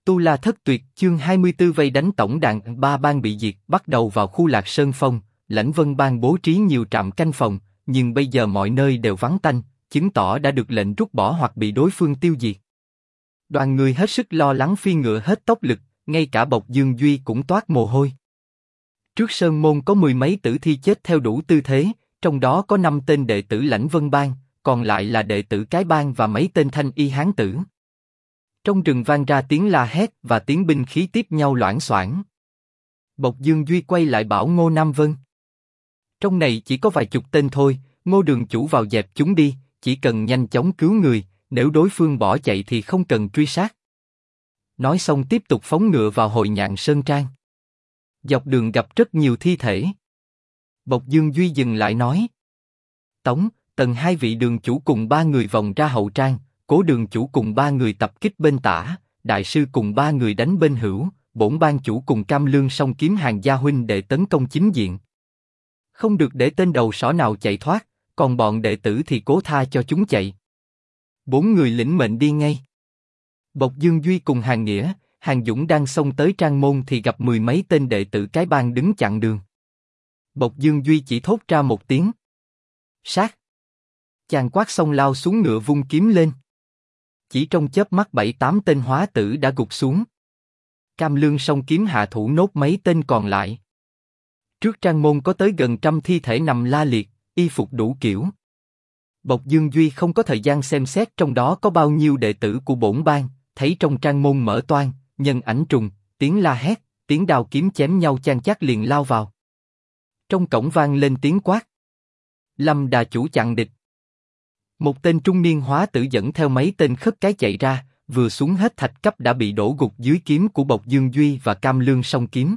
Tu La Thất Tuyệt chương 24 vây đánh tổng đàn ba bang bị diệt. Bắt đầu vào khu Lạc Sơn Phong, Lãnh Vân Bang bố trí nhiều trạm canh phòng, nhưng bây giờ mọi nơi đều vắng tanh, chứng tỏ đã được lệnh rút bỏ hoặc bị đối phương tiêu diệt. Đoàn người hết sức lo lắng phi ngựa hết tốc lực, ngay cả Bộc Dương Duy cũng toát mồ hôi. Trước sơn môn có mười mấy tử thi chết theo đủ tư thế, trong đó có 5 tên đệ tử Lãnh Vân Bang, còn lại là đệ tử cái bang và mấy tên thanh y hán tử. Trong rừng vang ra tiếng la hét và tiếng binh khí tiếp nhau loảng xoảng. Bộc Dương Duy quay lại bảo Ngô Nam Vân: trong này chỉ có vài chục tên thôi, Ngô đường chủ vào dẹp chúng đi, chỉ cần nhanh chóng cứu người, nếu đối phương bỏ chạy thì không cần truy sát. Nói xong tiếp tục phóng ngựa vào Hội Nhạn Sơn Trang. Dọc đường gặp rất nhiều thi thể. Bộc Dương Duy dừng lại nói: Tống, Tần hai vị đường chủ cùng 3 người vòng ra hậu trang, Cố đường chủ cùng 3 người tập kích bên tả, đại sư cùng 3 người đánh bên hữu, bổn ban chủ cùng Cam Lương song kiếm hàng gia huynh đệ tấn công chính diện. Không được để tên đầu sỏ nào chạy thoát, còn bọn đệ tử thì cố tha cho chúng chạy. 4 người lĩnh mệnh đi ngay. Bộc Dương Duy cùng Hàng Nghĩa, Hàng Dũng đang xông tới Trang Môn thì gặp mười mấy tên đệ tử cái bang đứng chặn đường. Bộc Dương Duy chỉ thốt ra một tiếng: sát. Chàng quát xong lao xuống ngựa vung kiếm lên. Chỉ trong chớp mắt 7-8 tên hóa tử đã gục xuống. Cam Lương song kiếm hạ thủ nốt mấy tên còn lại. Trước Trang Môn có tới gần 100 thi thể nằm la liệt, y phục đủ kiểu. Bộc Dương Duy không có thời gian xem xét trong đó có bao nhiêu đệ tử của bổn bang, thấy trong Trang Môn mở toang, nhân ảnh trùng, tiếng la hét, tiếng đao kiếm chém nhau chan chát liền lao vào. Trong cổng vang lên tiếng quát: Lâm đà chủ chặn địch. Một tên trung niên hóa tử dẫn theo mấy tên khất cái chạy ra, vừa xuống hết thạch cấp đã bị đổ gục dưới kiếm của Bộc Dương Duy và Cam Lương song kiếm.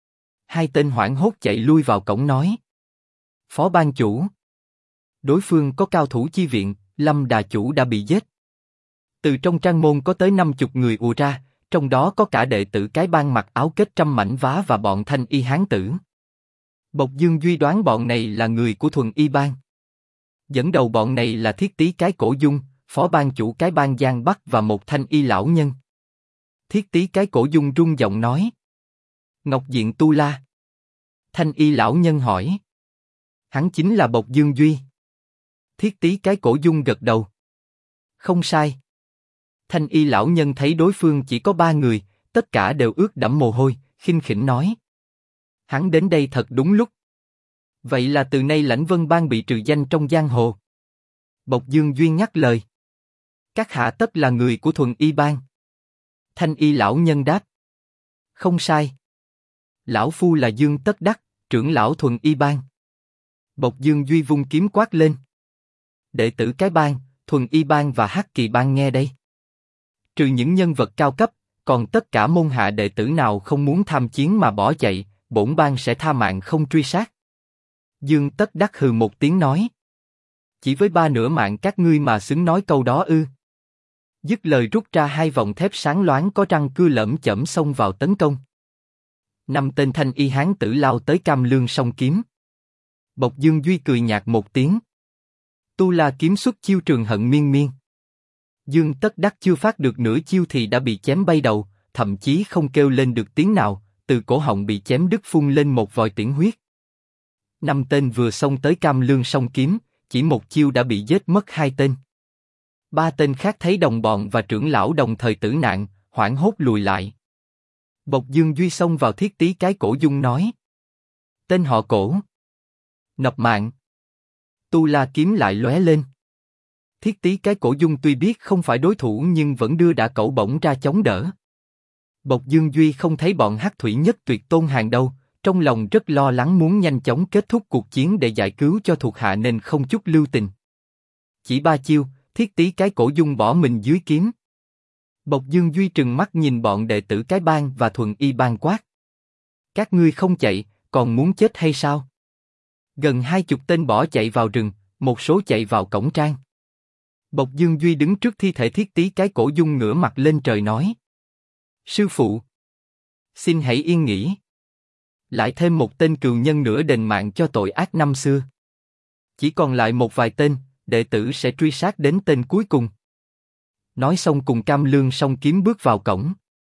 2 tên hoảng hốt chạy lui vào cổng nói: Phó ban chủ, đối phương có cao thủ chi viện, Lâm đà chủ đã bị giết. Từ trong Trang Môn có tới 50 người ùa ra, trong đó có cả đệ tử cái bang mặc áo kết trăm mảnh vá và bọn thanh y hán tử. Bộc Dương Duy đoán bọn này là người của Thuần Y Bang. Dẫn đầu bọn này là Thiết Tý cái Cổ Dung, phó ban chủ cái bang Giang Bắc và một thanh y lão nhân. Thiết Tý cái Cổ Dung rung giọng nói: Ngọc Diện Tu La. Thanh y lão nhân hỏi: hắn chính là Bộc Dương Duy. Thiết Tý cái Cổ Dung gật đầu: không sai. Thanh y lão nhân thấy đối phương chỉ có 3 người, tất cả đều ướt đẫm mồ hôi, khinh khỉnh nói: hắn đến đây thật đúng lúc. Vậy là từ nay Lãnh Vân Bang bị trừ danh trong giang hồ. Bộc Dương Duy nhắc lời: các hạ tất là người của Thuần Y Bang. Thanh y lão nhân đáp: không sai. Lão phu là Dương Tất Đắc, trưởng lão Thuần Y Bang. Bộc Dương Duy vung kiếm quát lên: đệ tử cái bang, Thuần Y Bang và Hắc Kỳ Bang nghe đây. Trừ những nhân vật cao cấp, còn tất cả môn hạ đệ tử nào không muốn tham chiến mà bỏ chạy, bổn bang sẽ tha mạng không truy sát. Dương Tất Đắc hừ một tiếng nói: chỉ với 3 nửa mạng các ngươi mà xứng nói câu đó ư? Dứt lời rút ra 2 vòng thép sáng loáng có răng cưa lởm chởm xông vào tấn công. 5 tên thanh y hán tử lao tới Cam Lương song kiếm. Bộc Dương Duy cười nhạt một tiếng: Tu La kiếm xuất chiêu trường hận miên miên. Dương Tất Đắc chưa phát được nửa chiêu thì đã bị chém bay đầu, thậm chí không kêu lên được tiếng nào, từ cổ họng bị chém đứt phun lên một vòi tiễn huyết. 5 tên vừa xông tới Cam Lương song kiếm, chỉ một chiêu đã bị giết mất 2 tên. 3 tên khác thấy đồng bọn và trưởng lão đồng thời tử nạn, hoảng hốt lùi lại. Bộc Dương Duy xông vào Thiết Tý cái Cổ Dung nói: tên họ Cổ, nộp mạng. Tu La kiếm lại lóe lên. Thiết Tý cái Cổ Dung tuy biết không phải đối thủ nhưng vẫn đưa đả cẩu bổng ra chống đỡ. Bộc Dương Duy không thấy bọn Hắc Thủy Nhất Tuyệt Tôn hàng đâu, trong lòng rất lo lắng muốn nhanh chóng kết thúc cuộc chiến để giải cứu cho thuộc hạ nên không chút lưu tình. Chỉ 3 chiêu, Thiết Tý cái Cổ Dung bỏ mình dưới kiếm. Bộc Dương Duy trừng mắt nhìn bọn đệ tử cái bang và Thuần Y Bang quát: các ngươi không chạy, còn muốn chết hay sao? Gần 20 tên bỏ chạy vào rừng, một số chạy vào cổng trang. Bộc Dương Duy đứng trước thi thể Thiết Tý cái Cổ Dung ngửa mặt lên trời nói: sư phụ, xin hãy yên nghỉ. Lại thêm một tên cừu nhân nữa đền mạng cho tội ác năm xưa. Chỉ còn lại một vài tên, đệ tử sẽ truy sát đến tên cuối cùng. Nói xong cùng Cam Lương song kiếm bước vào cổng.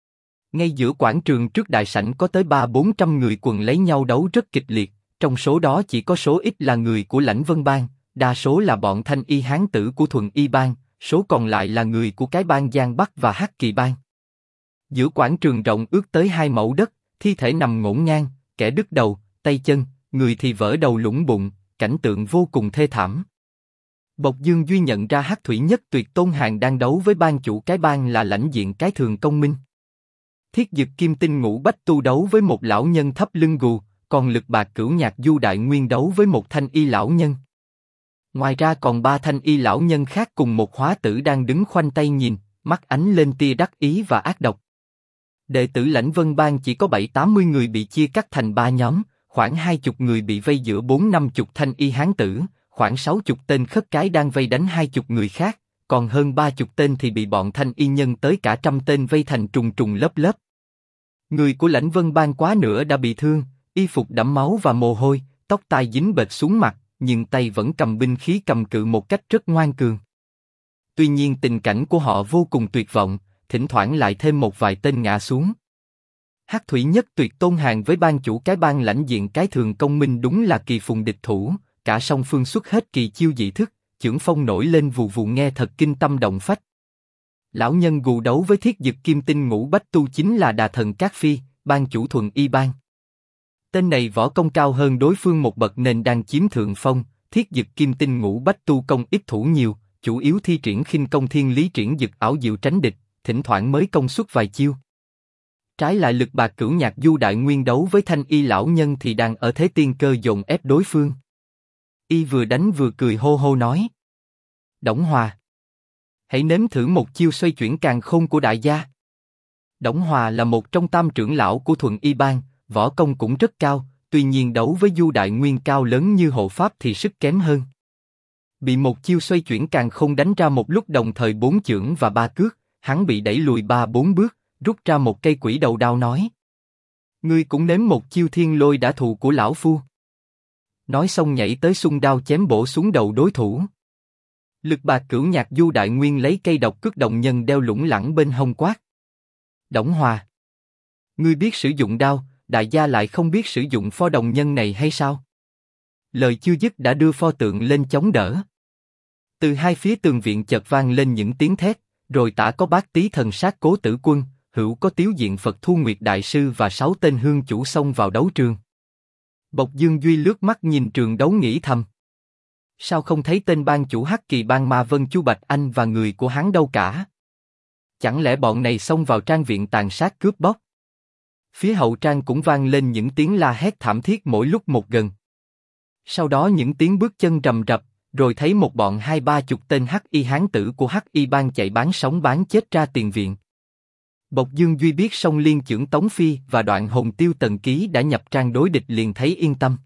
Ngay giữa quảng trường trước đại sảnh có tới 300-400 người quần lấy nhau đấu rất kịch liệt, trong số đó chỉ có số ít là người của Lãnh Vân Bang, đa số là bọn thanh y hán tử của Thuần Y Bang, số còn lại là người của cái bang Giang Bắc và Hắc Kỳ Bang. Giữa quảng trường rộng ước tới 2 mẫu đất, thi thể nằm ngổn ngang, kẻ đứt đầu, tay chân, người thì vỡ đầu lũng bụng, cảnh tượng vô cùng thê thảm. Bộc Dương Duy nhận ra Hắc Thủy Nhất Tuyệt Tôn Hàn đang đấu với ban chủ cái bang là lãnh diện cái Thường Công Minh. Thiết Dực Kim Tinh Ngũ Bách Tu đấu với một lão nhân thấp lưng gù, còn Lực Bạc Cửu Nhạc Du Đại Nguyên đấu với một thanh y lão nhân. Ngoài ra còn 3 thanh y lão nhân khác cùng một hóa tử đang đứng khoanh tay nhìn, mắt ánh lên tia đắc ý và ác độc. Đệ tử Lãnh Vân Bang chỉ có 7-80 người bị chia cắt thành 3 nhóm, khoảng 20 người bị vây giữa 4-50 thanh y hán tử, khoảng 60 tên khất cái đang vây đánh 20 người khác, còn hơn 30 tên thì bị bọn thanh y nhân tới cả 100 tên vây thành trùng trùng lớp lớp. Người của Lãnh Vân Bang quá nữa đã bị thương, y phục đẫm máu và mồ hôi, tóc tai dính bệt xuống mặt, nhưng tay vẫn cầm binh khí cầm cự một cách rất ngoan cường. Tuy nhiên tình cảnh của họ vô cùng tuyệt vọng, thỉnh thoảng lại thêm một vài tên ngã xuống. Hắc Thủy Nhất Tuyệt Tôn Hàn với ban chủ cái bang lãnh diện cái Thường Công Minh đúng là kỳ phùng địch thủ, cả song phương xuất hết kỳ chiêu dị thức, chưởng phong nổi lên vù vù nghe thật kinh tâm động phách. Lão nhân gù đấu với Thiết Dực Kim Tinh Ngũ Bách Tu chính là Đà Thần Cát Phi, ban chủ Thuần Y Bang. Tên này võ công cao hơn đối phương một bậc nên đang chiếm thượng phong. Thiết Dực Kim Tinh Ngũ Bách Tu công ít thủ nhiều, chủ yếu thi triển khinh công thiên lý triển dực ảo diệu tránh địch, thỉnh thoảng mới công xuất vài chiêu. Trái lại Lực Bạc Cửu Nhạc Du Đại Nguyên đấu với thanh y lão nhân thì đang ở thế tiên cơ dồn ép đối phương. Y vừa đánh vừa cười hô hô nói: Đổng Hòa, hãy nếm thử một chiêu xoay chuyển càn khôn của đại gia. Đổng Hòa là một trong 3 trưởng lão của Thuần Y Bang, võ công cũng rất cao, tuy nhiên đấu với Du Đại Nguyên cao lớn như hộ pháp thì sức kém hơn. Bị một chiêu xoay chuyển càn khôn đánh ra một lúc đồng thời 4 chưởng và 3 cước, hắn bị đẩy lùi 3-4 bước, rút ra một cây quỷ đầu đao nói: Ngươi cũng nếm một chiêu thiên lôi đã thù của lão phu. Nói xong nhảy tới xung đao chém bổ xuống đầu đối thủ. Lực Bạc Cửu Nhạc Du Đại Nguyên lấy cây độc cước động nhân đeo lủng lẳng bên hông quát: Đổng Hòa, ngươi biết sử dụng đao, đại gia lại không biết sử dụng pho đồng nhân này hay sao? Lời chưa dứt đã đưa pho tượng lên chống đỡ. Từ hai phía tường viện chợt vang lên những tiếng thét, rồi tả có Bát Tý Thần Sát Cố Tử Quân, hữu có Tiếu Diện Phật Thu Nguyệt Đại Sư và 6 tên hương chủ xông vào đấu trường. Bộc Dương Duy lướt mắt nhìn trường đấu nghĩ thầm: Sao không thấy tên ban chủ Hắc Kỳ Bang Ma Vân Chu Bạch Anh và người của hắn đâu cả? Chẳng lẽ bọn này xông vào trang viện tàn sát cướp bóc? Phía hậu trang cũng vang lên những tiếng la hét thảm thiết mỗi lúc một gần. Sau đó những tiếng bước chân rầm rập, rồi thấy một bọn 20-30 tên Hắc Y hán tử của Hắc Y Bang chạy bán sống bán chết ra tiền viện. Bộc Dương Duy biết Song Liên Chưởng Tống Phi và Đoạn Hồn Tiêu Tần Ký đã nhập trang đối địch liền thấy yên tâm.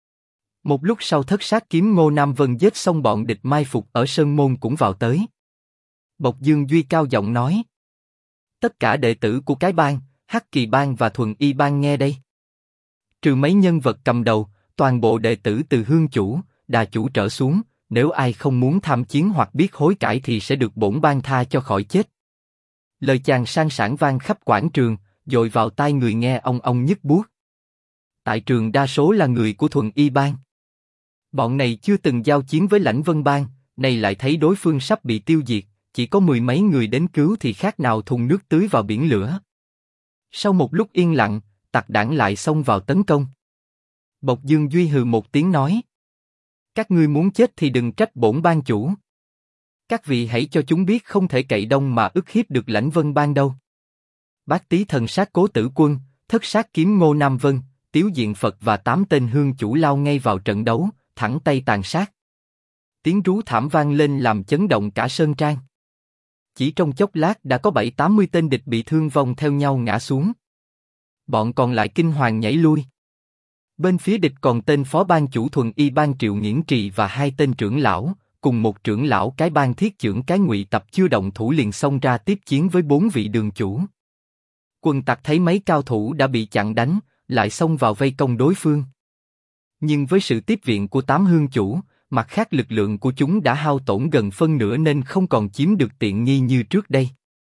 Một lúc sau Thất Sát Kiếm Ngô Nam Vân giết xong bọn địch mai phục ở Sơn Môn cũng vào tới. Bộc Dương Duy cao giọng nói: Tất cả đệ tử của cái bang, Hắc Kỳ Bang và Thuần Y Bang nghe đây. Trừ mấy nhân vật cầm đầu, toàn bộ đệ tử từ hương chủ, đà chủ trở xuống, nếu ai không muốn tham chiến hoặc biết hối cải thì sẽ được bổn bang tha cho khỏi chết. Lời chàng sang sảng vang khắp quảng trường, dội vào tai người nghe ong ong nhức buốt. Tại trường đa số là người của Thuần Y Bang. Bọn này chưa từng giao chiến với Lãnh Vân Bang, nay lại thấy đối phương sắp bị tiêu diệt, chỉ có 10 mấy người đến cứu thì khác nào thùng nước tưới vào biển lửa. Sau một lúc yên lặng, tặc đảng lại xông vào tấn công. Bộc Dương Duy hừ một tiếng nói: Các ngươi muốn chết thì đừng trách bổn bang chủ. Các vị hãy cho chúng biết không thể cậy đông mà ức hiếp được Lãnh Vân Bang đâu. Bát Tý Thần Sát Cố Tử Quân, Thất Sát Kiếm Ngô Nam Vân, Tiếu Diện Phật và 8 tên hương chủ lao ngay vào trận đấu, thẳng tay tàn sát. Tiếng rú thảm vang lên làm chấn động cả sơn trang. Chỉ trong chốc lát đã có 7-80 tên địch bị thương vong theo nhau ngã xuống. Bọn còn lại kinh hoàng nhảy lui. Bên phía địch còn tên phó ban chủ Thuần Y Bang Triệu Nghiễn Trì và 2 tên trưởng lão, cùng một trưởng lão cái bang Thiết Chưởng cái Ngụy Tập chưa động thủ liền xông ra tiếp chiến với 4 vị đường chủ. Quần tặc thấy mấy cao thủ đã bị chặn đánh, lại xông vào vây công đối phương. Nhưng với sự tiếp viện của 8 hương chủ, mặt khác lực lượng của chúng đã hao tổn gần phân nửa nên không còn chiếm được tiện nghi như trước đây.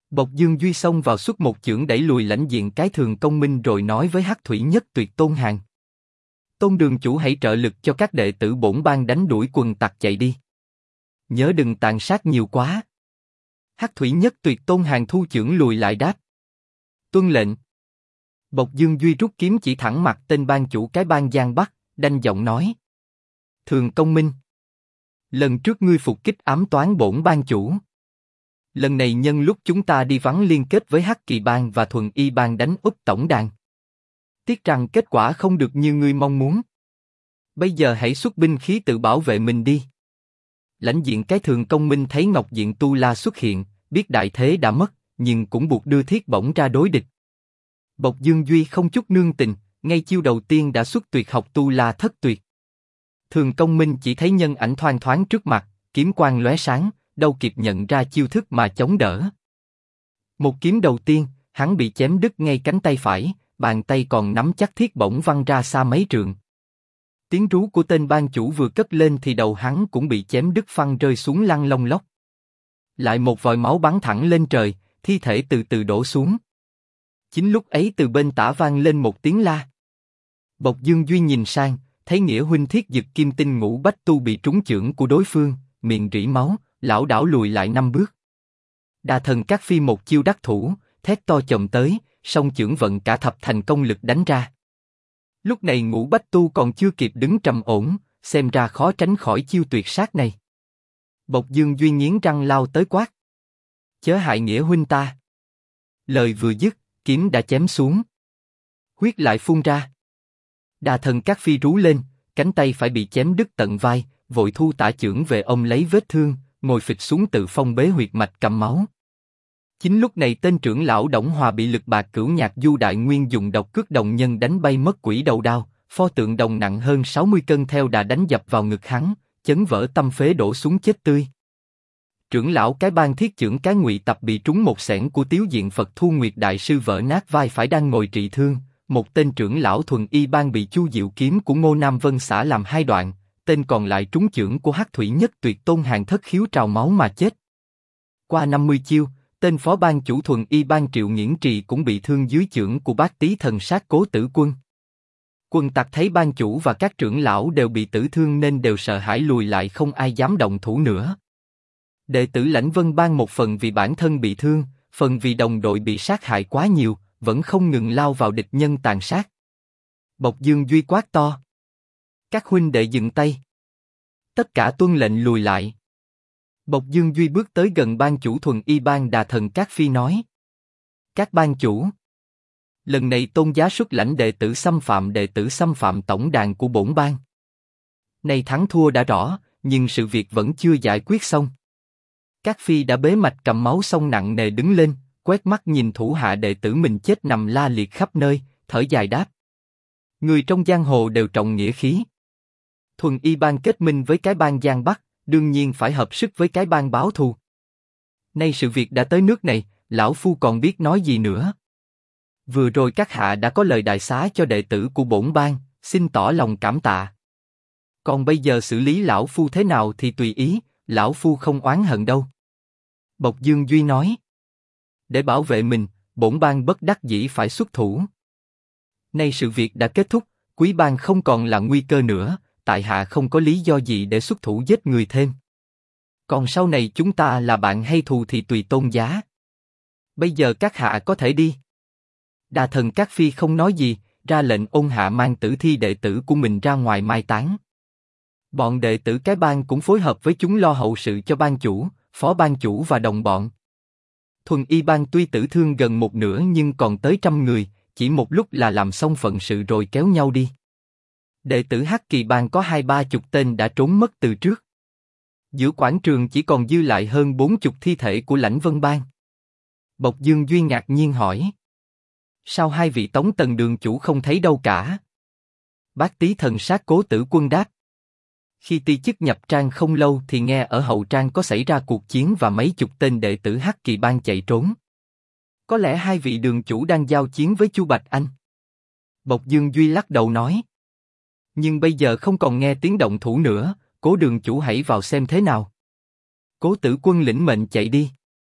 Bộc Dương Duy xông vào xuất một chưởng đẩy lùi lãnh diện cái Thường Công Minh rồi nói với Hắc Thủy Nhất Tuyệt Tôn Hàn. Tôn đường chủ hãy trợ lực cho các đệ tử bổn bang đánh đuổi quần tặc chạy đi. Nhớ đừng tàn sát nhiều quá. Hắc Thủy Nhất Tuyệt Tôn Hàn thu chưởng lùi lại đáp. Tuân lệnh. Bộc Dương Duy rút kiếm chỉ thẳng mặt tên bang chủ cái bang Giang Bắc, đanh giọng nói. Thường Công Minh. Lần trước ngươi phục kích ám toán bổn bang chủ. Lần này nhân lúc chúng ta đi vắng liên kết với Hắc Kỳ bang và Thuần Y bang đánh úp tổng đàn. Tiếc rằng kết quả không được như ngươi mong muốn. Bây giờ hãy xuất binh khí tự bảo vệ mình đi. Lãnh diện cái Thường Công Minh thấy Ngọc Diện Tu La xuất hiện, biết đại thế đã mất, nhưng cũng buộc đưa thiết bổng ra đối địch. Bộc Dương Duy không chút nương tình, ngay chiêu đầu tiên đã xuất tuyệt học Tu La thất tuyệt. Thường Công Minh chỉ thấy nhân ảnh thoang thoáng trước mặt, kiếm quang lóe sáng, đâu kịp nhận ra chiêu thức mà chống đỡ. Một kiếm đầu tiên, hắn bị chém đứt ngay cánh tay phải, bàn tay còn nắm chắc thiết bổng văng ra xa mấy trượng. Tiếng rú của tên bang chủ vừa cất lên thì đầu hắn cũng bị chém đứt phăng rơi xuống lăn lông lóc. Lại một vòi máu bắn thẳng lên trời, thi thể từ từ đổ xuống. Chính lúc ấy từ bên tả vang lên một tiếng la. Bộc Dương Duy nhìn sang, thấy Nghĩa huynh Thiết Dực Kim Tinh Ngũ Bách Tu bị trúng chưởng của đối phương, miệng rỉ máu, lảo đảo lùi lại 5 bước. Đà Thần Các Phi một chiêu đắc thủ, thét to chồng tới, song chưởng vận cả thập thành công lực đánh ra. Lúc này Ngũ Bách Tu còn chưa kịp đứng trầm ổn, xem ra khó tránh khỏi chiêu tuyệt sát này. Bộc Dương Duy nghiến răng lao tới quát. Chớ hại Nghĩa huynh ta. Lời vừa dứt, kiếm đã chém xuống. Huyết lại phun ra. Đà Thần Các Phi rú lên, cánh tay phải bị chém đứt tận vai, vội thu tả chưởng về ôm lấy vết thương, ngồi phịch xuống tự phong bế huyệt mạch cầm máu. Chính lúc này tên trưởng lão Đổng Hòa bị Lực Bạc Cửu Nhạc Du Đại Nguyên dùng độc cước đồng nhân đánh bay mất quỷ đầu đao, pho tượng đồng nặng hơn 60 cân theo đà đánh dập vào ngực hắn, chấn vỡ tâm phế đổ xuống chết tươi. Trưởng lão cái bang Thiết Chưởng cái Ngụy Tập bị trúng một xẻng của Tiếu Diện Phật Thu Nguyệt đại sư vỡ nát vai phải đang ngồi trị thương, một tên trưởng lão Thuần Y bang bị Chu Diệu kiếm của Ngô Nam Vân xả làm 2 đoạn, tên còn lại trúng chưởng của Hắc Thủy Nhất Tuyệt Tôn Hàn thất khiếu trào máu mà chết. Qua 50 chiêu, tên phó bang chủ Thuần Y bang Triệu Nghiễn Trì cũng bị thương dưới chưởng của Bát Tý Thần Sát Cố Tử Quân. Quần tặc thấy bang chủ và các trưởng lão đều bị tử thương nên đều sợ hãi lùi lại, không ai dám động thủ nữa. Đệ tử Lãnh Vân bang một phần vì bản thân bị thương, phần vì đồng đội bị sát hại quá nhiều, vẫn không ngừng lao vào địch nhân tàn sát. Bộc Dương Duy quát to. Các huynh đệ dừng tay. Tất cả tuân lệnh lùi lại. Bộc Dương Duy bước tới gần bang chủ Thuần Y bang Đà Thần Các Phi nói. Các bang chủ. Lần này tôn giá xuất lãnh đệ tử xâm phạm tổng đàn của bổn bang. Nay thắng thua đã rõ, nhưng sự việc vẫn chưa giải quyết xong. Các Phi đã bế mạch cầm máu xong nặng nề đứng lên, quét mắt nhìn thủ hạ đệ tử mình chết nằm la liệt khắp nơi, thở dài đáp. Người trong giang hồ đều trọng nghĩa khí. Thuần Y bang kết minh với cái bang Giang Bắc, đương nhiên phải hợp sức với cái bang báo thù. Nay sự việc đã tới nước này, lão phu còn biết nói gì nữa. Vừa rồi các hạ đã có lời đại xá cho đệ tử của bổn bang, xin tỏ lòng cảm tạ. Còn bây giờ xử lý lão phu thế nào thì tùy ý, lão phu không oán hận đâu. Bộc Dương Duy nói. Để bảo vệ mình, bổn bang bất đắc dĩ phải xuất thủ. Nay sự việc đã kết thúc, quý bang không còn là nguy cơ nữa, tại hạ không có lý do gì để xuất thủ giết người thêm. Còn sau này chúng ta là bạn hay thù thì tùy tôn giá. Bây giờ các hạ có thể đi. Đà Thần Các Phi không nói gì, ra lệnh ôn hạ mang tử thi đệ tử của mình ra ngoài mai táng. Bọn đệ tử cái bang cũng phối hợp với chúng lo hậu sự cho bang chủ, phó bang chủ và đồng bọn. Thuần Y bang tuy tử thương gần một nửa nhưng còn tới 100 người, chỉ một lúc là làm xong phận sự rồi kéo nhau đi. Đệ tử Hắc Kỳ bang có 20-30 tên đã trốn mất từ trước. Giữa quảng trường chỉ còn dư lại hơn 40 thi thể của Lãnh Vân bang. Bộc Dương Duy ngạc nhiên hỏi. Sao hai vị Tống Tần đường chủ không thấy đâu cả? Bát Tý Thần Sát Cố Tử Quân đáp. Khi ti chức nhập trang không lâu thì nghe ở hậu trang có xảy ra cuộc chiến và mấy chục tên đệ tử Hắc Kỳ bang chạy trốn. Có lẽ hai vị đường chủ đang giao chiến với Chu Bạch Anh. Bộc Dương Duy lắc đầu nói. Nhưng bây giờ không còn nghe tiếng động thủ nữa, Cố đường chủ hãy vào xem thế nào. Cố Tử Quân lĩnh mệnh chạy đi.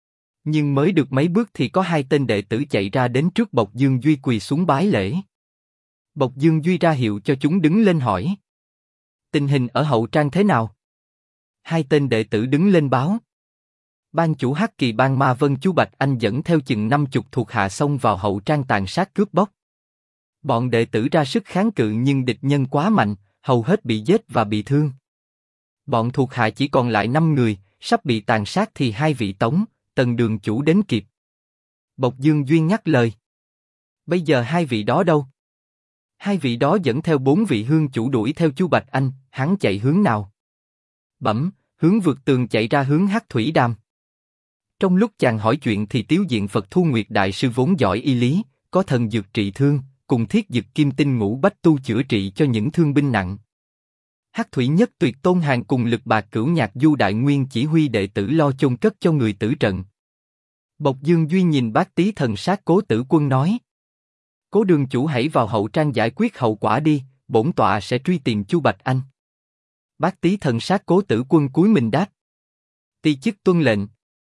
Nhưng mới được mấy bước thì có hai tên đệ tử chạy ra đến trước Bộc Dương Duy quỳ xuống bái lễ. Bộc Dương Duy ra hiệu cho chúng đứng lên hỏi. Tình hình ở hậu trang thế nào? Hai tên đệ tử đứng lên báo. Ban chủ Hắc Kỳ Bang Ma Vân Chu Bạch Anh dẫn theo chừng 50 thuộc hạ xông vào hậu trang tàn sát cướp bóc. Bọn đệ tử ra sức kháng cự nhưng địch nhân quá mạnh, hầu hết bị giết và bị thương. Bọn thuộc hạ chỉ còn lại 5 người, sắp bị tàn sát thì hai vị Tống, Tần đường chủ đến kịp. Bộc Dương Duy nhắc lời. Bây giờ hai vị đó đâu? Hai vị đó dẫn theo 4 vị hương chủ đuổi theo Chu Bạch Anh, hắn chạy hướng nào? Bẩm, hướng vượt tường chạy ra hướng Hắc Thủy Đàm. Trong lúc chàng hỏi chuyện thì Tiếu Diện Phật Thu Nguyệt đại sư vốn giỏi y lý, có thần dược trị thương, cùng thiết dực kim tinh ngũ bách tu chữa trị cho những thương binh nặng. Hắc Thủy Nhất Tuyệt Tôn Hàng cùng Lực Bạc Cửu Nhạc Du Đại Nguyên chỉ huy đệ tử lo chôn cất cho người tử trận. Bộc Dương Duy nhìn Bác Tý Thần Sát Cố Tử Quân nói: Cố đường chủ hãy vào hậu trang giải quyết hậu quả đi, bổn tọa sẽ truy tìm Chu Bạch Anh. Bác Tý Thần Sát Cố Tử Quân cúi mình đáp: Ti chức tuân lệnh.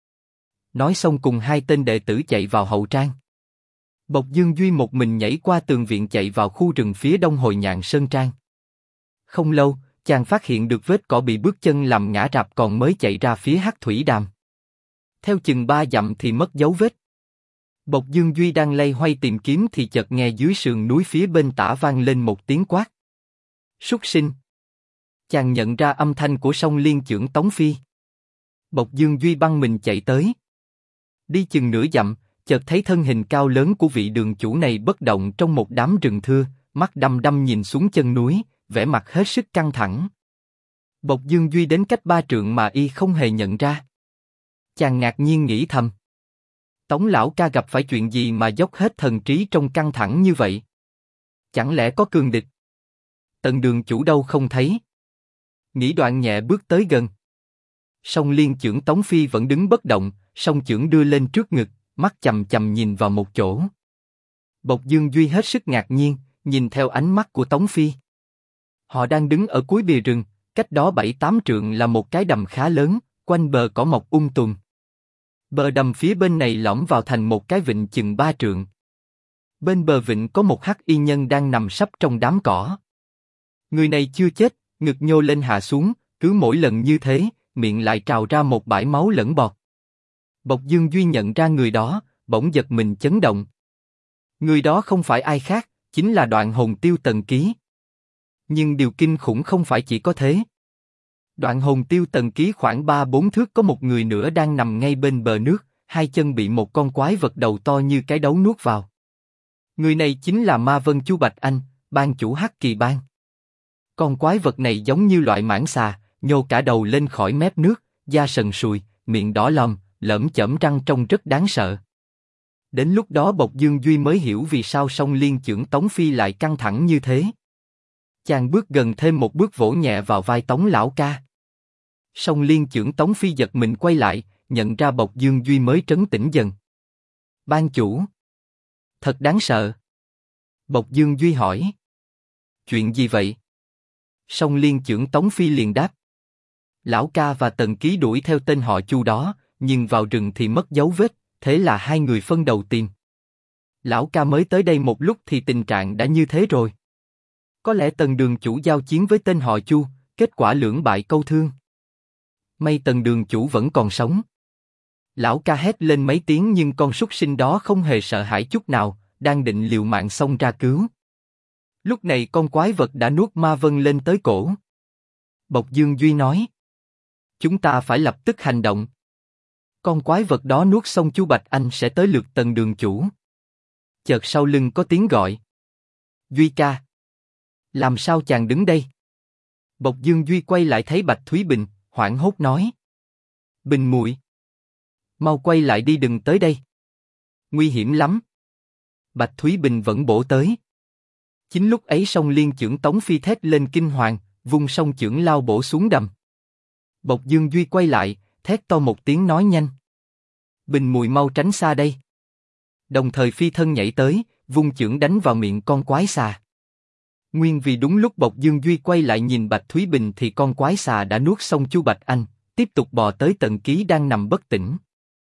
Nói xong cùng hai tên đệ tử chạy vào hậu trang. Bộc Dương Duy một mình nhảy qua tường viện chạy vào khu rừng phía đông Hồi Nhạn Sơn Trang. Không lâu, chàng phát hiện được vết cỏ bị bước chân làm ngã rạp còn mới chạy ra phía Hắc Thủy Đàm. Theo chừng 3 dặm thì mất dấu vết. Bộc Dương Duy đang loay hoay tìm kiếm thì chợt nghe dưới sườn núi phía bên tả vang lên một tiếng quát. Súc sinh! Chàng nhận ra âm thanh của Song Liên Chưởng Tống Phi. Bộc Dương Duy băng mình chạy tới. Đi chừng nửa dặm, chợt thấy thân hình cao lớn của vị đường chủ này bất động trong một đám rừng thưa, mắt đăm đăm nhìn xuống chân núi, vẻ mặt hết sức căng thẳng. Bộc Dương Duy đến cách 3 trượng mà y không hề nhận ra. Chàng ngạc nhiên nghĩ thầm. Tống lão ca gặp phải chuyện gì mà dốc hết thần trí trong căng thẳng như vậy? Chẳng lẽ có cường địch? Tần đường chủ đâu không thấy. Nghĩ đoạn nhẹ bước tới gần. Song Liên Chưởng Tống Phi vẫn đứng bất động, song chưởng đưa lên trước ngực, mắt chằm chằm nhìn vào một chỗ. Bộc Dương Duy hết sức ngạc nhiên, nhìn theo ánh mắt của Tống Phi. Họ đang đứng ở cuối bìa rừng, cách đó 7-8 trượng là một cái đầm khá lớn, quanh bờ cỏ mọc tùm. Bờ đầm phía bên này lõm vào thành một cái vịnh chừng 3 trượng. Bên bờ vịnh có một hắc y nhân đang nằm sấp trong đám cỏ. Người này chưa chết, ngực nhô lên hạ xuống, cứ mỗi lần như thế, miệng lại trào ra một bãi máu lẫn bọt. Bộc Dương Duy nhận ra người đó, bỗng giật mình chấn động. Người đó không phải ai khác, chính là Đoạn Hồn Tiêu Tần Ký. Nhưng điều kinh khủng không phải chỉ có thế. Đoạn Hồn Tiêu Tần Ký khoảng 3-4 thước có một người nữa đang nằm ngay bên bờ nước, hai chân bị một con quái vật đầu to như cái đấu nuốt vào. Người này chính là Ma Vân Chu Bạch Anh, ban chủ Hắc Kỳ Bang. Con quái vật này giống như loại mãng xà, nhô cả đầu lên khỏi mép nước, da sần sùi, miệng đỏ lòm, lởm chởm răng trông rất đáng sợ. Đến lúc đó Bộc Dương Duy mới hiểu vì sao Song Liên Chưởng Tống Phi lại căng thẳng như thế. Chàng bước gần thêm một bước vỗ nhẹ vào vai Tống lão ca. Song Liên Chưởng Tống Phi giật mình quay lại, nhận ra Bộc Dương Duy mới trấn tĩnh dần. Ban chủ! Thật đáng sợ. Bộc Dương Duy hỏi. Chuyện gì vậy? Song Liên Chưởng Tống Phi liền đáp. Lão ca và Tần Ký đuổi theo tên họ Chu đó, nhưng vào rừng thì mất dấu vết, thế là hai người phân đầu tìm. Lão ca mới tới đây một lúc thì tình trạng đã như thế rồi. Có lẽ Tần đường chủ giao chiến với tên họ Chu, kết quả lưỡng bại câu thương. May Tần đường chủ vẫn còn sống. Lão ca hét lên mấy tiếng nhưng con súc sinh đó không hề sợ hãi chút nào, đang định liều mạng xông ra cứu. Lúc này con quái vật đã nuốt Ma Vân lên tới cổ. Bộc Dương Duy nói. Chúng ta phải lập tức hành động. Con quái vật đó nuốt xong Chu Bạch Anh sẽ tới lượt Tần đường chủ. Chợt sau lưng có tiếng gọi. Duy ca. Làm sao chàng đứng đây? Bộc Dương Duy quay lại thấy Bạch Thúy Bình, hoảng hốt nói. Bình muội, mau quay lại đi, đừng tới đây. Nguy hiểm lắm. Bạch Thúy Bình vẫn bổ tới. Chính lúc ấy Song Liên Chưởng Tống Phi thét lên kinh hoàng, vung song chưởng lao bổ xuống đầm. Bộc Dương Duy quay lại, thét to một tiếng nói nhanh. Bình muội mau tránh xa đây. Đồng thời phi thân nhảy tới, vung chưởng đánh vào miệng con quái xà. Nguyên vì đúng lúc Bộc Dương Duy quay lại nhìn Bạch Thúy Bình thì con quái xà đã nuốt xong Chu Bạch Anh, tiếp tục bò tới Tần Ký đang nằm bất tỉnh.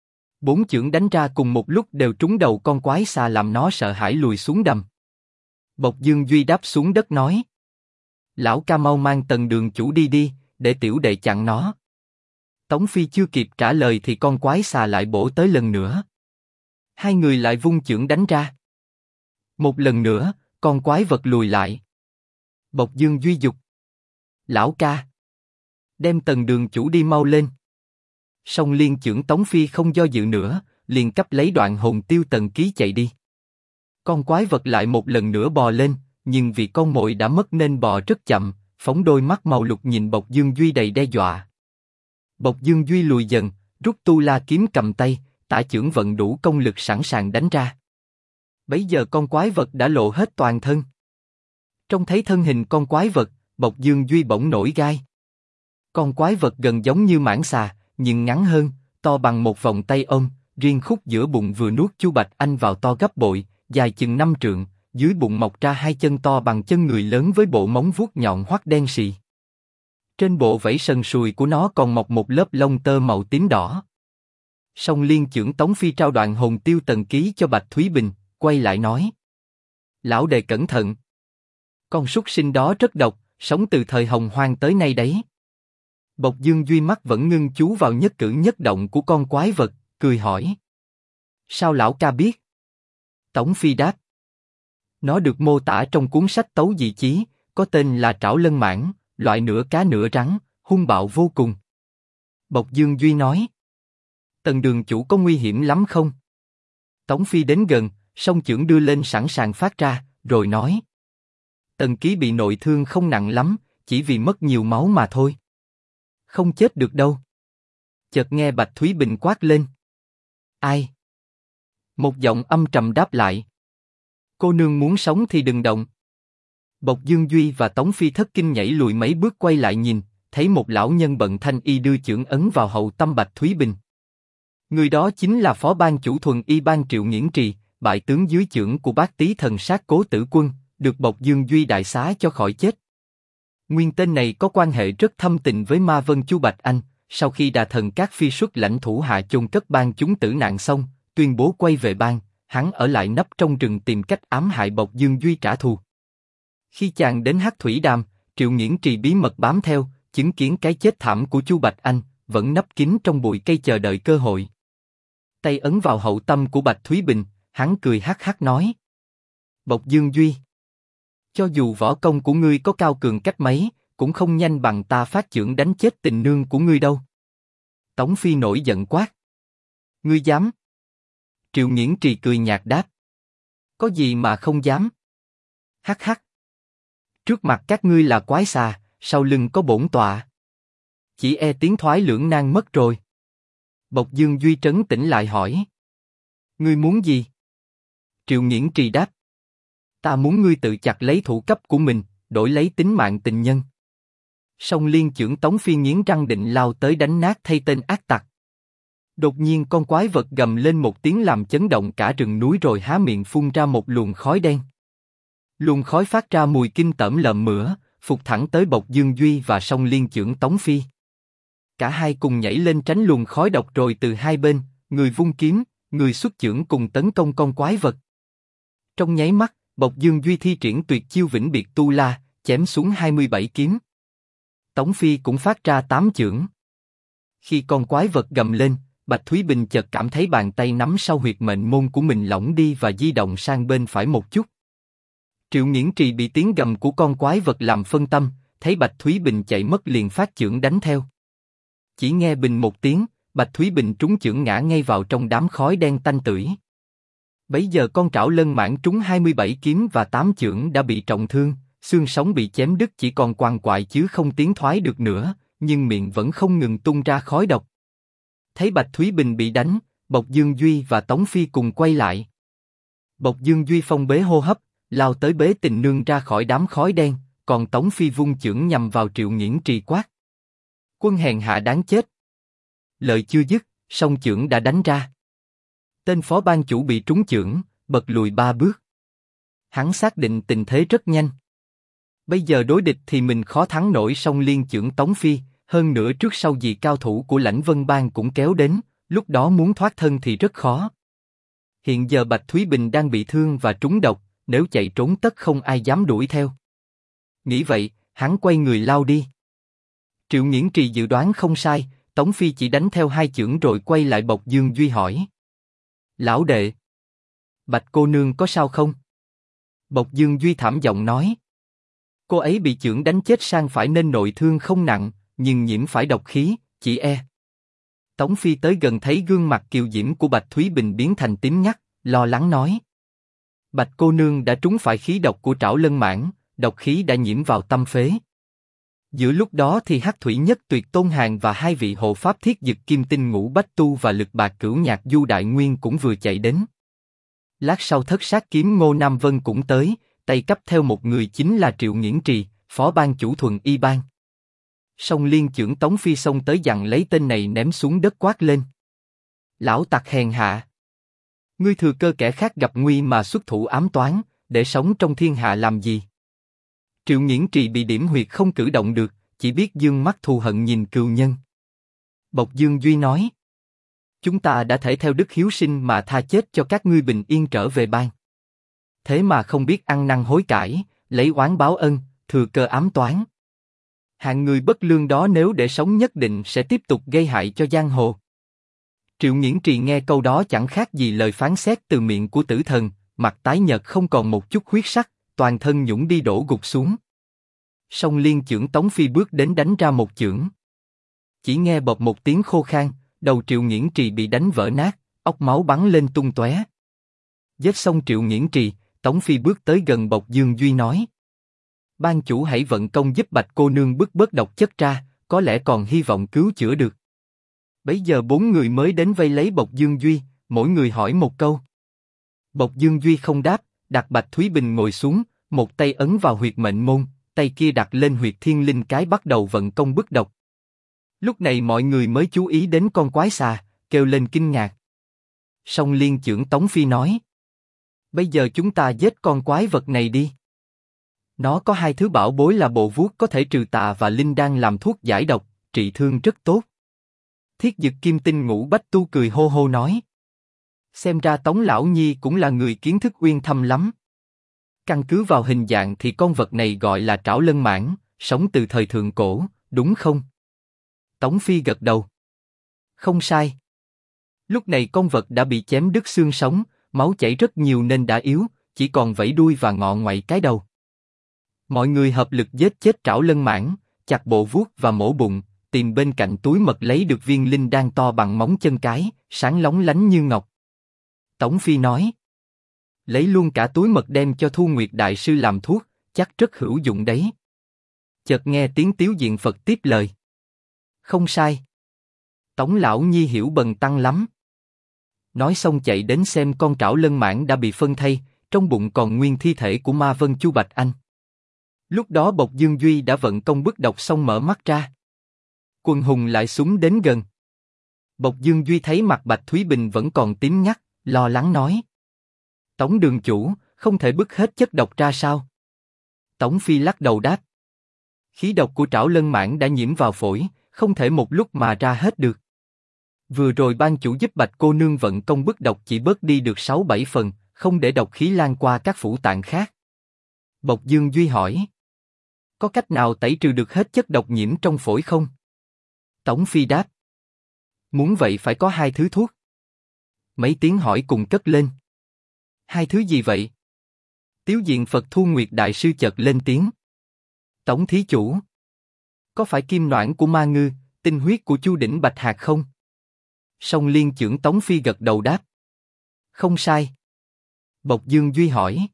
4 chưởng đánh ra cùng một lúc đều trúng đầu con quái xà làm nó sợ hãi lùi xuống đầm. Bộc Dương Duy đáp xuống đất nói: Lão ca mau mang Tần đường chủ đi đi, để tiểu đệ chặn nó. Tống Phi chưa kịp trả lời thì con quái xà lại bổ tới lần nữa. Hai người lại vung chưởng đánh ra. Một lần nữa, con quái vật lùi lại. Bộc Dương Duy dục: Lão ca, đem Tần đường chủ đi mau lên. Song liên chưởng Tống Phi không do dự nữa, liền cấp lấy đoạn hồn tiêu tần ký chạy đi. Con quái vật lại một lần nữa bò lên, nhưng vì con mồi đã mất nên bò rất chậm, phóng đôi mắt màu lục nhìn Bộc Dương Duy đầy đe dọa. Bộc Dương Duy lùi dần, rút tu la kiếm cầm tay, tả chưởng vận đủ công lực sẵn sàng đánh ra. Bấy giờ con quái vật đã lộ hết toàn thân. Trông thấy thân hình con quái vật, Bộc Dương Duy bỗng nổi gai. Con quái vật gần giống như mãng xà, nhưng ngắn hơn, to bằng một vòng tay ôm, riêng khúc giữa bụng vừa nuốt Chu Bạch Anh vào to gấp bội, dài chừng 5 trượng, dưới bụng mọc ra hai chân to bằng chân người lớn với bộ móng vuốt nhọn hoắt đen sì. Trên bộ vảy sần sùi của nó còn mọc một lớp lông tơ màu tím đỏ. Song liên chưởng Tống Phi trao đoạn hồn tiêu tần ký cho Bạch Thúy Bình, quay lại nói: Lão đệ cẩn thận. Con súc sinh đó rất độc, sống từ thời Hồng Hoang tới nay đấy. Bộc Dương Duy mắt vẫn ngưng chú vào nhất cử nhất động của con quái vật, cười hỏi: Sao lão ca biết? Tống Phi đáp: Nó được mô tả trong cuốn sách Tấu Dị Chí, có tên là Trảo Lân Mãng, loại nửa cá nửa rắn, hung bạo vô cùng. Bộc Dương Duy nói: Tần đường chủ có nguy hiểm lắm không? Tống Phi đến gần, song chưởng đưa lên sẵn sàng phát ra, rồi nói: Tần ký bị nội thương không nặng lắm, chỉ vì mất nhiều máu mà thôi. Không chết được đâu. Chợt nghe Bạch Thúy Bình quát lên: Ai? Một giọng âm trầm đáp lại: Cô nương muốn sống thì đừng động. Bộc Dương Duy và Tống Phi thất kinh nhảy lùi mấy bước quay lại nhìn, thấy một lão nhân bận thanh y đưa chưởng ấn vào hậu tâm Bạch Thúy Bình. Người đó chính là phó ban chủ thuần y ban Triệu Nghiễn Trì, bại tướng dưới chưởng của bác tý thần sát Cố Tử Quân, được Bộc Dương Duy đại xá cho khỏi chết. Nguyên tên này có quan hệ rất thâm tình với Ma Vân Chu Bạch Anh. Sau khi Đà Thần Các Phi xuất lãnh thủ hạ chôn cất ban chúng tử nạn xong, tuyên bố quay về bang, hắn ở lại nấp trong rừng tìm cách ám hại Bộc Dương Duy trả thù. Khi chàng đến Hắc Thủy Đàm, Triệu Nghiễn Trì bí mật bám theo, chứng kiến cái chết thảm của Chu Bạch Anh, vẫn nấp kín trong bụi cây chờ đợi cơ hội. Tay ấn vào hậu tâm của Bạch Thúy Bình, hắn cười hắc hắc nói: Bộc Dương Duy, cho dù võ công của ngươi có cao cường cách mấy, cũng không nhanh bằng ta phát chưởng đánh chết tình nương của ngươi đâu. Tống Phi nổi giận quát: Ngươi dám? Triệu Nghiễn Trì cười nhạt đáp: Có gì mà không dám? Hắc hắc. Trước mặt các ngươi là quái xà, sau lưng có bổn tọa. Chỉ e tiến thoái lưỡng nan mất rồi. Bộc Dương Duy trấn tĩnh lại hỏi: Ngươi muốn gì? Triệu Nghiễn Trì đáp: Ta muốn ngươi tự chặt lấy thủ cấp của mình, đổi lấy tính mạng tình nhân. Song liên chưởng Tống Phi nghiến răng định lao tới đánh nát thay tên ác tặc. Đột nhiên con quái vật gầm lên một tiếng làm chấn động cả rừng núi rồi há miệng phun ra một luồng khói đen. Luồng khói phát ra mùi kinh tởm lợm mửa, phụt thẳng tới Bộc Dương Duy và song liên chưởng Tống Phi. Cả hai cùng nhảy lên tránh luồng khói độc rồi từ hai bên, người vung kiếm, người xuất chưởng cùng tấn công con quái vật. Trong nháy mắt, Bộc Dương Duy thi triển tuyệt chiêu vĩnh biệt tu la, chém xuống 27 kiếm. Tống Phi cũng phát ra 8 chưởng. Khi con quái vật gầm lên, Bạch Thúy Bình chợt cảm thấy bàn tay nắm sau huyệt mệnh môn của mình lỏng đi và di động sang bên phải một chút. Triệu Nghiễn Trì bị tiếng gầm của con quái vật làm phân tâm, thấy Bạch Thúy Bình chạy mất liền phát chưởng đánh theo. Chỉ nghe bình một tiếng, Bạch Thúy Bình trúng chưởng ngã ngay vào trong đám khói đen tanh tưởi. Bấy giờ con Trảo Lân Mãng trúng 27 kiếm và 8 chưởng đã bị trọng thương, xương sống bị chém đứt chỉ còn quằn quại chứ không tiến thoái được nữa, nhưng miệng vẫn không ngừng tung ra khói độc. Thấy Bạch Thúy Bình bị đánh, Bộc Dương Duy và Tống Phi cùng quay lại. Bộc Dương Duy phong bế hô hấp, lao tới bế tình nương ra khỏi đám khói đen, còn Tống Phi vung chưởng nhằm vào Triệu Nghiễn Trì quát: Quân hèn hạ đáng chết. Lời chưa dứt, song chưởng đã đánh ra. Tên phó ban chủ bị trúng chưởng, bật lùi 3 bước. Hắn xác định tình thế rất nhanh. Bây giờ đối địch thì mình khó thắng nổi song liên chưởng Tống Phi, hơn nữa trước sau gì cao thủ của Lãnh Vân Bang cũng kéo đến, lúc đó muốn thoát thân thì rất khó. Hiện giờ Bạch Thúy Bình đang bị thương và trúng độc, nếu chạy trốn tất không ai dám đuổi theo. Nghĩ vậy, hắn quay người lao đi. Triệu Nghiễn Trì dự đoán không sai, Tống Phi chỉ đánh theo 2 chưởng rồi quay lại Bộc Dương Duy hỏi. Lão đệ, Bạch cô nương có sao không? Bộc Dương Duy thảm giọng nói. Cô ấy bị chưởng đánh chết sang phải nên nội thương không nặng, nhưng nhiễm phải độc khí, chỉ e. Tống Phi tới gần thấy gương mặt kiều diễm của Bạch Thúy Bình biến thành tím ngắt, lo lắng nói. Bạch cô nương đã trúng phải khí độc của Trảo Lân Mãng, độc khí đã nhiễm vào tâm phế. Giữa lúc đó thì Hắc Thủy Nhất Tuyệt Tôn Hàn và 2 vị hộ pháp Thiết Dực Kim Tinh Ngũ Bách Tu và Lực Bạc Cửu Nhạc Du Đại Nguyên cũng vừa chạy đến. Lát sau Thất Sát Kiếm Ngô Nam Vân cũng tới, tay cấp theo một người chính là Triệu Nghiễn Trì, phó ban chủ Thuần Y Bang. Song liên chưởng Tống Phi xông tới dặn lấy tên này ném xuống đất quát lên. Lão tặc hèn hạ! Ngươi thừa cơ kẻ khác gặp nguy mà xuất thủ ám toán, để sống trong thiên hạ làm gì? Triệu Nghiễn Trì bị điểm huyệt không cử động được, chỉ biết dương mắt thù hận nhìn cừu nhân. Bộc Dương Duy nói. Chúng ta đã thể theo đức hiếu sinh mà tha chết cho các ngươi bình yên trở về bang. Thế mà không biết ăn năn hối cải, lấy oán báo ân, thừa cơ ám toán. Hạng người bất lương đó nếu để sống nhất định sẽ tiếp tục gây hại cho giang hồ. Triệu Nghiễn Trì nghe câu đó chẳng khác gì lời phán xét từ miệng của tử thần, mặt tái nhợt không còn một chút huyết sắc, toàn thân nhũng đi đổ gục xuống. Song liên chưởng Tống Phi bước đến đánh ra một chưởng. Chỉ nghe bộp một tiếng khô khan, đầu Triệu Nghiễn Trì bị đánh vỡ nát, óc máu bắn lên tung tóe. Giết xong Triệu Nghiễn Trì, Tống Phi bước tới gần Bộc Dương Duy nói. Ban chủ hãy vận công giúp Bạch cô nương bứt bớt độc chất ra, có lẽ còn hy vọng cứu chữa được. Bấy giờ 4 người mới đến vây lấy Bộc Dương Duy, mỗi người hỏi một câu. Bộc Dương Duy không đáp, đặt Bạch Thúy Bình ngồi xuống, một tay ấn vào huyệt mệnh môn, tay kia đặt lên huyệt thiên linh cái bắt đầu vận công bứt độc. Lúc này mọi người mới chú ý đến con quái xà, kêu lên kinh ngạc. Song liên chưởng Tống Phi nói. Bây giờ chúng ta giết con quái vật này đi. Nó có 2 thứ bảo bối là bộ vuốt có thể trừ tà và linh đan làm thuốc giải độc, trị thương rất tốt. Thiết Dực Kim Tinh Ngũ Bách Tu cười hô hô nói. Xem ra Tống Lão Nhi cũng là người kiến thức uyên thâm lắm. Căn cứ vào hình dạng thì con vật này gọi là Trảo Lân Mãng, sống từ thời thượng cổ, đúng không? Tống Phi gật đầu. Không sai. Lúc này con vật đã bị chém đứt xương sống, máu chảy rất nhiều nên đã yếu, chỉ còn vẫy đuôi và ngọ ngoại cái đầu. Mọi người hợp lực giết chết Trảo Lân Mãng, chặt bộ vuốt và mổ bụng, tìm bên cạnh túi mật lấy được viên linh đan to bằng móng chân cái, sáng lóng lánh như ngọc. Tống Phi nói. Lấy luôn cả túi mật đem cho Thu Nguyệt Đại Sư làm thuốc, chắc rất hữu dụng đấy. Chợt nghe tiếng Tiếu Diện Phật tiếp lời. Không sai. Tống Lão Nhi hiểu bần tăng lắm. Nói xong chạy đến xem con Trảo Lân Mãng đã bị phân thây, trong bụng còn nguyên thi thể của Ma Vân Chu Bạch Anh. Lúc đó Bộc Dương Duy đã vận công bứt độc xong mở mắt ra. Quần hùng lại súng đến gần. Bộc Dương Duy thấy mặt Bạch Thúy Bình vẫn còn tím ngắt, lo lắng nói. Tống đường chủ, không thể bứt hết chất độc ra sao? Tống Phi lắc đầu đáp. Khí độc của Trảo Lân Mãng đã nhiễm vào phổi, không thể một lúc mà ra hết được. Vừa rồi ban chủ giúp Bạch cô nương vận công bứt độc chỉ bớt đi được 6-7 phần, không để độc khí lan qua các phủ tạng khác. Bộc Dương Duy hỏi. Có cách nào tẩy trừ được hết chất độc nhiễm trong phổi không? Tống Phi đáp. Muốn vậy phải có 2 thứ thuốc. Mấy tiếng hỏi cùng cất lên. 2 thứ gì vậy? Tiếu Diện Phật Thu Nguyệt Đại Sư chợt lên tiếng. Tống thí chủ. Có phải kim noãn của Ma Ngư, tinh huyết của Chu Đỉnh Bạch Hạc không? Song liên chưởng Tống Phi gật đầu đáp. Không sai. Bộc Dương Duy hỏi.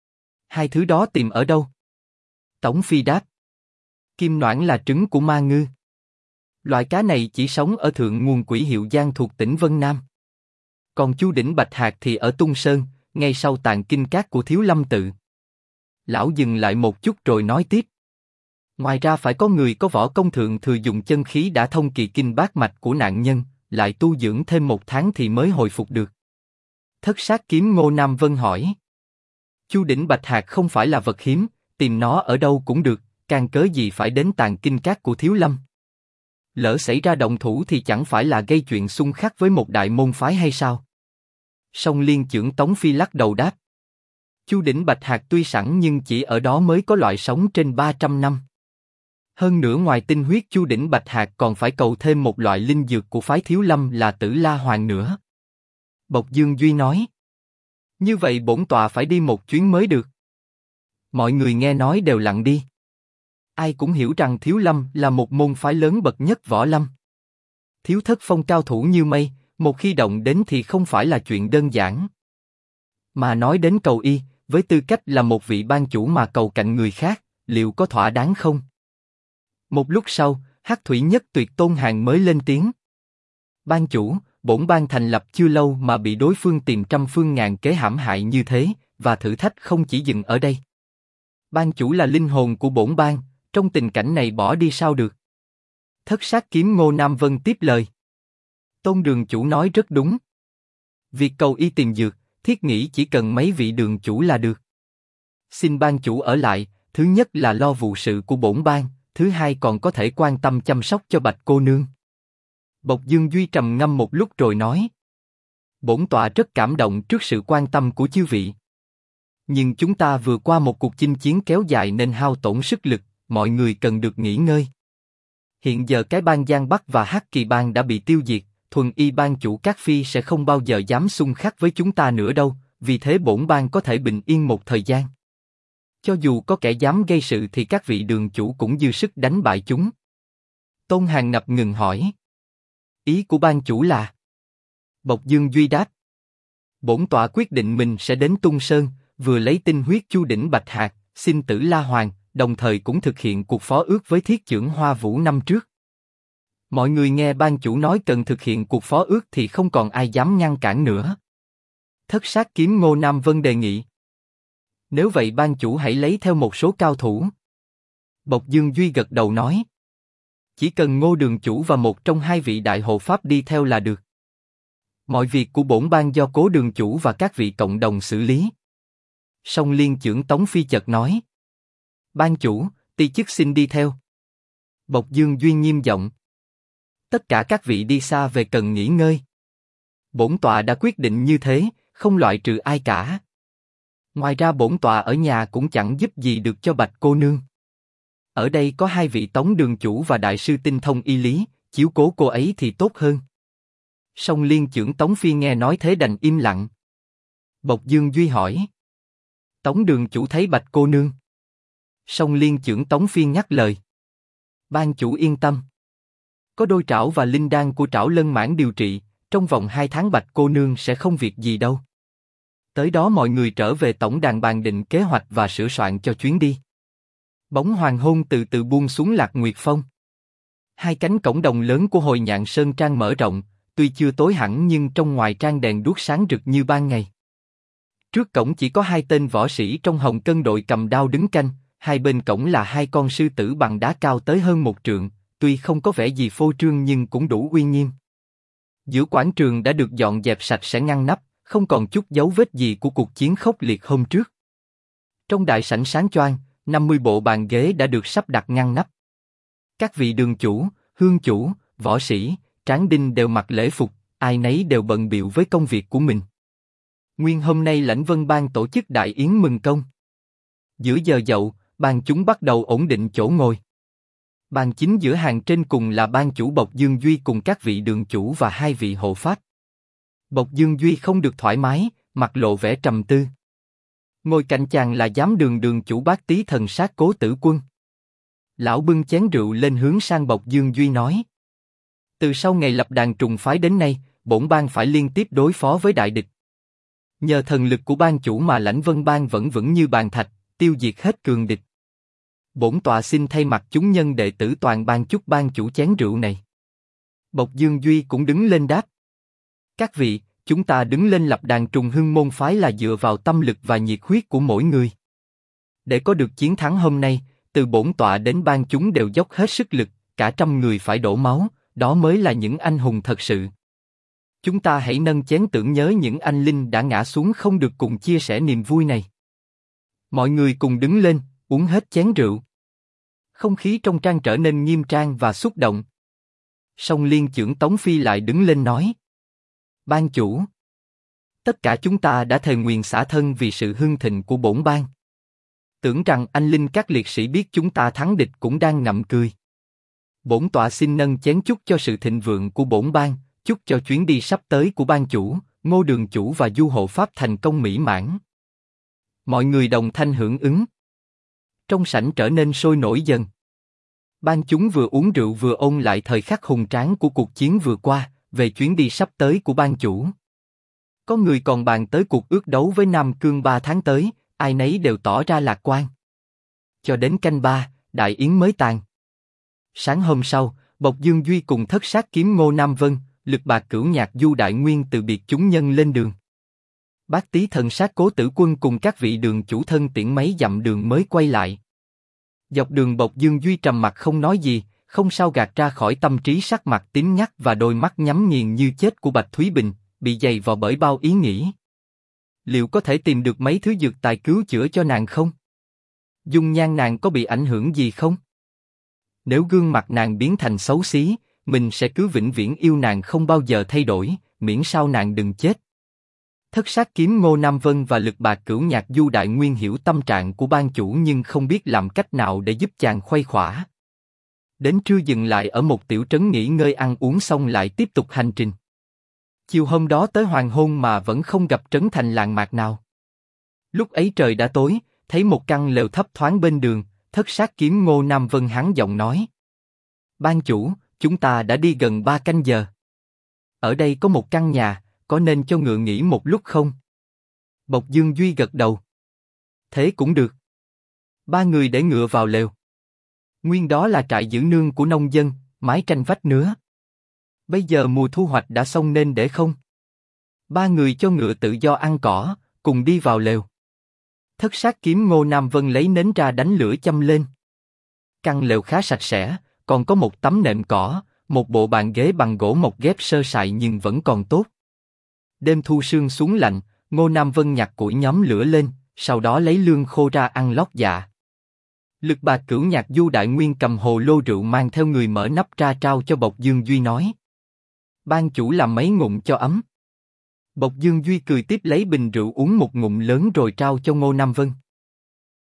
2 thứ đó tìm ở đâu? Tống Phi đáp. Kim noãn là trứng của Ma Ngư. Loại cá này chỉ sống ở thượng nguồn Quỷ Hiệu Giang thuộc tỉnh Vân Nam. Còn Chu Đỉnh Bạch Hạc thì ở Tung Sơn, ngay sau tàn kinh cát của Thiếu Lâm Tự. Lão dừng lại một chút rồi nói tiếp. Ngoài ra phải có người có võ công thượng thừa dùng chân khí đã thông kỳ kinh bát mạch của nạn nhân, lại tu dưỡng thêm 1 tháng thì mới hồi phục được. Thất Sát Kiếm Ngô Nam Vân hỏi. Chu Đỉnh Bạch Hạc không phải là vật hiếm, tìm nó ở đâu cũng được, can cớ gì phải đến tàn kinh cát của Thiếu Lâm? Lỡ xảy ra động thủ thì chẳng phải là gây chuyện xung khắc với một đại môn phái hay sao? Song Liên chưởng Tống Phi lắc đầu đáp. Chu đỉnh Bạch Hạc tuy sẵn nhưng chỉ ở đó mới có loại sống trên 300 năm. Hơn nữa ngoài tinh huyết Chu đỉnh Bạch Hạc còn phải cầu thêm một loại linh dược của phái Thiếu Lâm là Tử La Hoàng nữa. Bộc Dương Duy nói. Như vậy bổn tọa phải đi một chuyến mới được. Mọi người nghe nói đều lặng đi. Ai cũng hiểu rằng Thiếu Lâm là một môn phái lớn bậc nhất võ lâm. Thiếu Thất Phong cao thủ như mây, một khi động đến thì không phải là chuyện đơn giản. Mà nói đến cầu y, với tư cách là một vị ban chủ mà cầu cạnh người khác, liệu có thỏa đáng không? Một lúc sau, Hắc Thủy Nhất Tuyệt Tôn Hàng mới lên tiếng. Ban chủ, bổn ban thành lập chưa lâu mà bị đối phương tìm trăm phương ngàn kế hãm hại như thế, và thử thách không chỉ dừng ở đây. Ban chủ là linh hồn của bổn ban, trong tình cảnh này bỏ đi sao được? Thất Sát Kiếm Ngô Nam Vân tiếp lời. Tôn đường chủ nói rất đúng. Việc cầu y tìm dược, thiết nghĩ chỉ cần mấy vị đường chủ là được. Xin ban chủ ở lại, thứ nhất là lo vụ sự của bổn ban, thứ hai còn có thể quan tâm chăm sóc cho Bạch cô nương. Bộc Dương Duy trầm ngâm một lúc rồi nói. Bổn tọa rất cảm động trước sự quan tâm của chư vị. Nhưng chúng ta vừa qua một cuộc chinh chiến kéo dài nên hao tổn sức lực, mọi người cần được nghỉ ngơi. Hiện giờ cái bang Giang Bắc và Hắc Kỳ bang đã bị tiêu diệt, thuần y bang chủ Cát Phi sẽ không bao giờ dám xung khắc với chúng ta nữa đâu, vì thế bổn bang có thể bình yên một thời gian. Cho dù có kẻ dám gây sự thì các vị đường chủ cũng dư sức đánh bại chúng. Tôn Hàng ngập ngừng hỏi. Ý của ban chủ là? Bộc Dương Duy đáp. Bổn tọa quyết định mình sẽ đến Tung Sơn, vừa lấy tinh huyết Chu đỉnh Bạch Hạc, xin Tử La Hoàng, đồng thời cũng thực hiện cuộc phó ước với Thiết Chưởng Hoa Vũ năm trước. Mọi người nghe ban chủ nói cần thực hiện cuộc phó ước thì không còn ai dám ngăn cản nữa. Thất Sát Kiếm Ngô Nam Vân đề nghị. Nếu vậy ban chủ hãy lấy theo một số cao thủ. Bộc Dương Duy gật đầu nói. Chỉ cần Ngô đường chủ và một trong hai vị đại hộ pháp đi theo là được. Mọi việc của bổn ban do Cố đường chủ và các vị cộng đồng xử lý. Song Liên chưởng Tống Phi chợt nói. Ban chủ, ti chức xin đi theo. Bộc Dương Duy nghiêm giọng. Tất cả các vị đi xa về cần nghỉ ngơi. Bổn tọa đã quyết định như thế, không loại trừ ai cả. Ngoài ra bổn tọa ở nhà cũng chẳng giúp gì được cho Bạch cô nương. Ở đây có hai vị Tống đường chủ và đại sư tinh thông y lý, chiếu cố cô ấy thì tốt hơn. Song Liên chưởng Tống Phi nghe nói thế đành im lặng. Bộc Dương Duy hỏi. Tống đường chủ thấy Bạch cô nương. Song Liên chưởng Tống Phi nhắc lời. Ban chủ yên tâm. Có đôi trảo và linh đan của Trảo Lân Mãn điều trị, trong vòng 2 tháng Bạch cô nương sẽ không việc gì đâu. Tới đó mọi người trở về tổng đàn bàn định kế hoạch và sửa soạn cho chuyến đi. Bóng hoàng hôn từ từ buông xuống Lạc Nguyệt Phong. Hai cánh cổng đồng lớn của Hồi Nhạn Sơn Trang mở rộng, tuy chưa tối hẳn nhưng trong ngoài trang đèn đuốc sáng rực như ban ngày. Trước cổng chỉ có 2 tên võ sĩ trong Hồng Cân đội cầm đao đứng canh, hai bên cổng là 2 con sư tử bằng đá cao tới hơn 1 trượng, tuy không có vẻ gì phô trương nhưng cũng đủ uy nghiêm. Giữa quảng trường đã được dọn dẹp sạch sẽ ngăn nắp, không còn chút dấu vết gì của cuộc chiến khốc liệt hôm trước. Trong đại sảnh sáng choang, 50 bộ bàn ghế đã được sắp đặt ngăn nắp. Các vị đường chủ, hương chủ, võ sĩ, tráng đinh đều mặc lễ phục, ai nấy đều bận bịu với công việc của mình. Nguyên hôm nay Lãnh Vân Bang tổ chức đại yến mừng công. Giữa giờ dậu, ban chúng bắt đầu ổn định chỗ ngồi. Bàn chính giữa hàng trên cùng là ban chủ Bộc Dương Duy cùng các vị đường chủ và 2 vị hộ pháp. Bộc Dương Duy không được thoải mái, mặt lộ vẻ trầm tư. Ngồi cạnh chàng là giám đường chủ Bát Tý Thần Sát Cố Tử Quân. Lão bưng chén rượu lên hướng sang Bộc Dương Duy nói. Từ sau ngày lập đàn trùng phái đến nay, bổn bang phải liên tiếp đối phó với đại địch. Nhờ thần lực của ban chủ mà Lãnh Vân Bang vẫn vững như bàn thạch, tiêu diệt hết cường địch. Bổn tọa xin thay mặt chúng nhân đệ tử toàn ban chúc ban chủ chén rượu này. Bộc Dương Duy cũng đứng lên đáp. Các vị, chúng ta đứng lên lập đàn trùng hưng môn phái là dựa vào tâm lực và nhiệt huyết của mỗi người. Để có được chiến thắng hôm nay, từ bổn tọa đến ban chúng đều dốc hết sức lực, cả trăm người phải đổ máu, đó mới là những anh hùng thật sự. Chúng ta hãy nâng chén tưởng nhớ những anh linh đã ngã xuống không được cùng chia sẻ niềm vui này. Mọi người cùng đứng lên, uống hết chén rượu. Không khí trong trang trở nên nghiêm trang và xúc động. Song liên chưởng Tống Phi lại đứng lên nói. Ban chủ, tất cả chúng ta đã thề nguyện xả thân vì sự hưng thịnh của bổn bang. Tưởng rằng anh linh các liệt sĩ biết chúng ta thắng địch cũng đang ngậm cười. Bổn tọa xin nâng chén chúc cho sự thịnh vượng của bổn bang, chúc cho chuyến đi sắp tới của ban chủ, Ngô đường chủ và Du hộ pháp thành công mỹ mãn. Mọi người đồng thanh hưởng ứng. Trong sảnh trở nên sôi nổi dần. Ban chúng vừa uống rượu vừa ôn lại thời khắc hùng tráng của cuộc chiến vừa qua, về chuyến đi sắp tới của ban chủ. Có người còn bàn tới cuộc ước đấu với Nam Cương 3 tháng tới, ai nấy đều tỏ ra lạc quan. Cho đến canh 3, đại yến mới tàn. Sáng hôm sau, Bộc Dương Duy cùng Thất Sát Kiếm Ngô Nam Vân, Lực Bạc Cửu Nhạc Du Đại Nguyên từ biệt chúng nhân lên đường. Bát Tý Thần Sát Cố Tử Quân cùng các vị đường chủ thân tiễn mấy dặm đường mới quay lại. Dọc đường Bộc Dương Duy trầm mặc không nói gì, không sao gạt ra khỏi tâm trí sắc mặt tím ngắt và đôi mắt nhắm nghiền như chết của Bạch Thúy Bình, bị dày vò bởi bao ý nghĩ. Liệu có thể tìm được mấy thứ dược tài cứu chữa cho nàng không? Dung nhan nàng có bị ảnh hưởng gì không? Nếu gương mặt nàng biến thành xấu xí, mình sẽ cứ vĩnh viễn yêu nàng không bao giờ thay đổi, miễn sao nàng đừng chết. Thất Sát Kiếm Ngô Nam Vân và Lực Bạc Cửu Nhạc Du Đại Nguyên hiểu tâm trạng của ban chủ nhưng không biết làm cách nào để giúp chàng khuây khỏa. Đến trưa dừng lại ở một tiểu trấn nghỉ ngơi ăn uống xong lại tiếp tục hành trình. Chiều hôm đó tới hoàng hôn mà vẫn không gặp trấn thành làng mạc nào. Lúc ấy trời đã tối, thấy một căn lều thấp thoáng bên đường, Thất Sát Kiếm Ngô Nam Vân hắn giọng nói. Ban chủ, chúng ta đã đi gần 3 canh giờ. Ở đây có một căn nhà, có nên cho ngựa nghỉ một lúc không? Bộc Dương Duy gật đầu. Thế cũng được. Ba người để ngựa vào lều. Nguyên đó là trại giữ nương của nông dân, mái tranh vách nứa. Bây giờ mùa thu hoạch đã xong nên để không. Ba người cho ngựa tự do ăn cỏ, cùng đi vào lều. Thất Sát Kiếm Ngô Nam Vân lấy nến ra đánh lửa châm lên. Căn lều khá sạch sẽ, còn có một tấm nệm cỏ, một bộ bàn ghế bằng gỗ mộc ghép sơ sài nhưng vẫn còn tốt. Đêm thu sương xuống lạnh, Ngô Nam Vân nhặt củi nhóm lửa lên, sau đó lấy lương khô ra ăn lót dạ. Lực Bạc Cửu Nhạc Du Đại Nguyên cầm hồ lô rượu mang theo người mở nắp ra trao cho Bộc Dương Duy nói. Ban chủ làm mấy ngụm cho ấm. Bộc Dương Duy cười tiếp lấy bình rượu uống một ngụm lớn rồi trao cho Ngô Nam Vân.